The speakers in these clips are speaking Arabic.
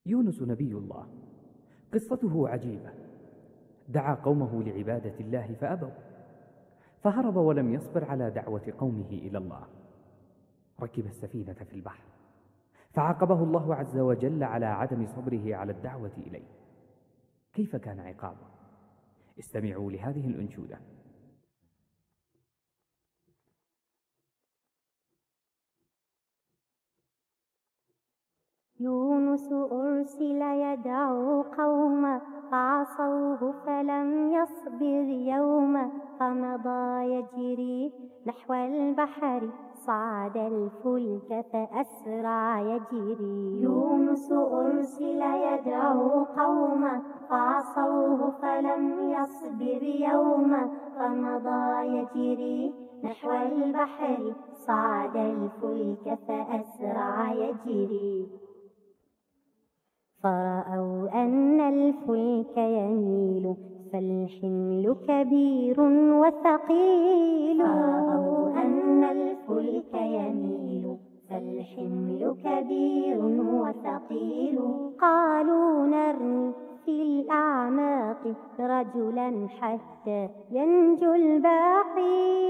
يونس نبي الله، قصته عجيبة. دعا قومه لعبادة الله فأبوا، فهرب ولم يصبر على دعوة قومه إلى الله. ركب السفينة في البحر، فعاقبه الله عز وجل على عدم صبره على الدعوة إليه. كيف كان عقابه؟ استمعوا لهذه الأنشودة. يونس أرسل يدعو قوما فعصوه فلم يصبر يوما، فمضى يجري نحو البحر صعد الفلك فأسرع يجري. يونس أرسل يدعو قوما فعصوه فلم يصبر يوما، فمضى يجري نحو البحر صعد الفلك فأسرع يجري. فرأوا أن الفلك يميل فالحمل كبير وثقيل. فرأوا أن الفلك يميل فالحمل كبير وثقيل. قالوا نرمي في الأعماق رجلا حتى ينجو الباقي.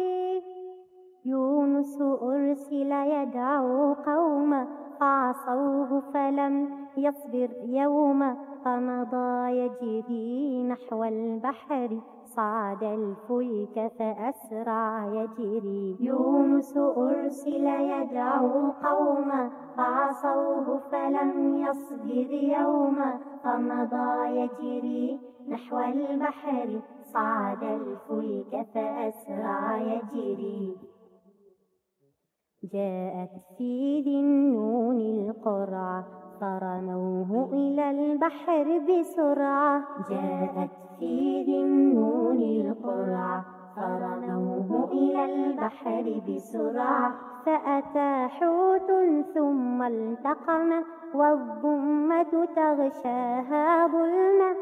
يونس أرسل يدعو قوما فعصوه فلم يصبر يوما، فمضى يجري نحو البحر صعد الفلك فأسرع يجري. يونس أرسل يدعو قوما فعصوه فلم يصبر يوما، فمضى يجري نحو البحر صعد الفلك فأسرع يجري. جاءت في ذي النون القرعة فرموه إلى البحر بسرعة. جاءت في ذي النون القرعة فرموه إلى البحر بسرعة، فأتى حوت ثم التقم والظلمة تغشاها ظلمة.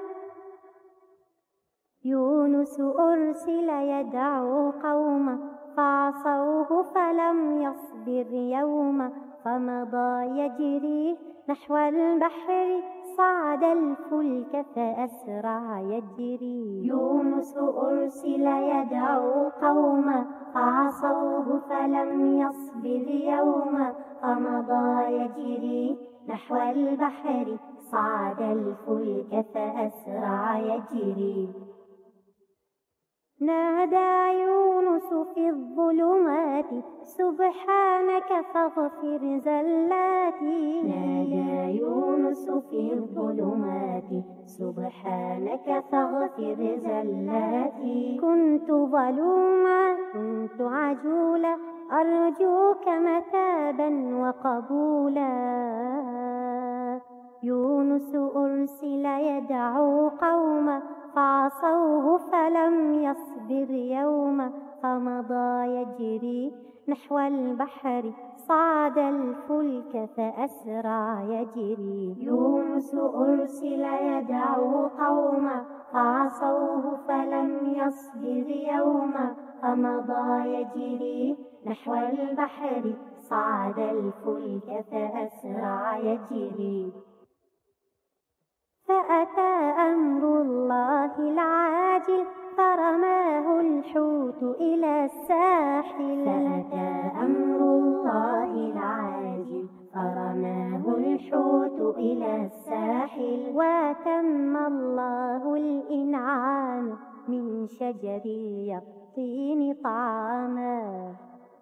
يونس أرسل يدعو قوما فعصوه فلم يصبر يوما، فمضى يجري نحو البحر صعد الفلك فأسرع يجري. يونس أرسل يدعو قوما فعصوه فلم يصبر يوما، فمضى يجري نحو البحر صعد الفلك فأسرع يجري. نادى يونس في الظلمات سبحانك فاغفر زلاتي. نادى يونس في الظلمات سبحانك فاغفر زلاتي. كنت ظلوما كنت عجولا أرجوك متابا وقبولا. يونس أرسل يدعو قوما فعصوه فلم يصبر يوما، فمضى يجري نحو البحر صعد الفلك فأسرع يجري. يونس أرسل يدعو قوما فعصوه فلم يصبر يوما، فمضى يجري نحو البحر صعد الفلك فأسرع يجري. فأتى أمر الله العاجل فرماه الحوت إلى الساحل. فأتى أمر الله العاجل فرماه الحوت إلى الساحل. وتم الله الإنعام من شجر اليقطين طعاما.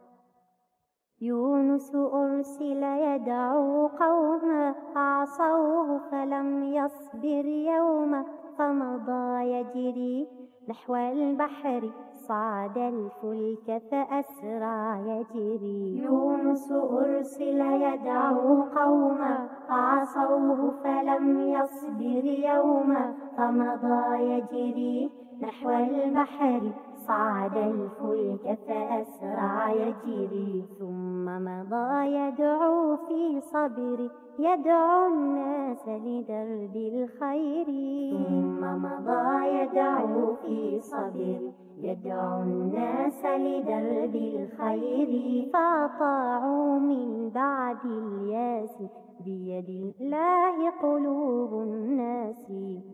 يونس أرسل يدعو قوما فعصوه فلم يصبر يوما، فمضى يجري نحو البحر صعد الفلك فأسرع يجري. يونس أرسل يدعو قوما فعصوه فلم يصبر يوما، فمضى يجري نحو البحر صعد الفلك فأسرع يجري. ثم مضى يدعو في صبر يدعو الناس لدرب الخير. ثم مضى يدعو في صبر يدعو الناس لدرب الخير. فأطاعوا من بعد الياس بيد الله قلوب الناس.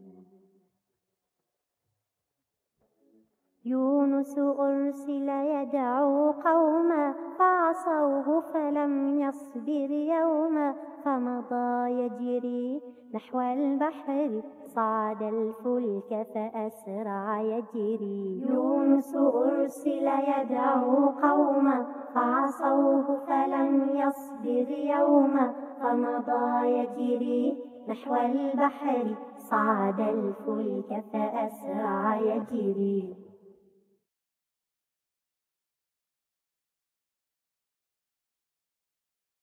يونس أرسل يدعو قوما فعصوه فلم يصبر يوما فمضى يجري نحو البحر صعد الفلك فأسرع يجري. يونس أرسل يدعو قوما فعصوه فلم يصبر يوما فمضى يجري نحو البحر صعد الفلك فأسرع يجري.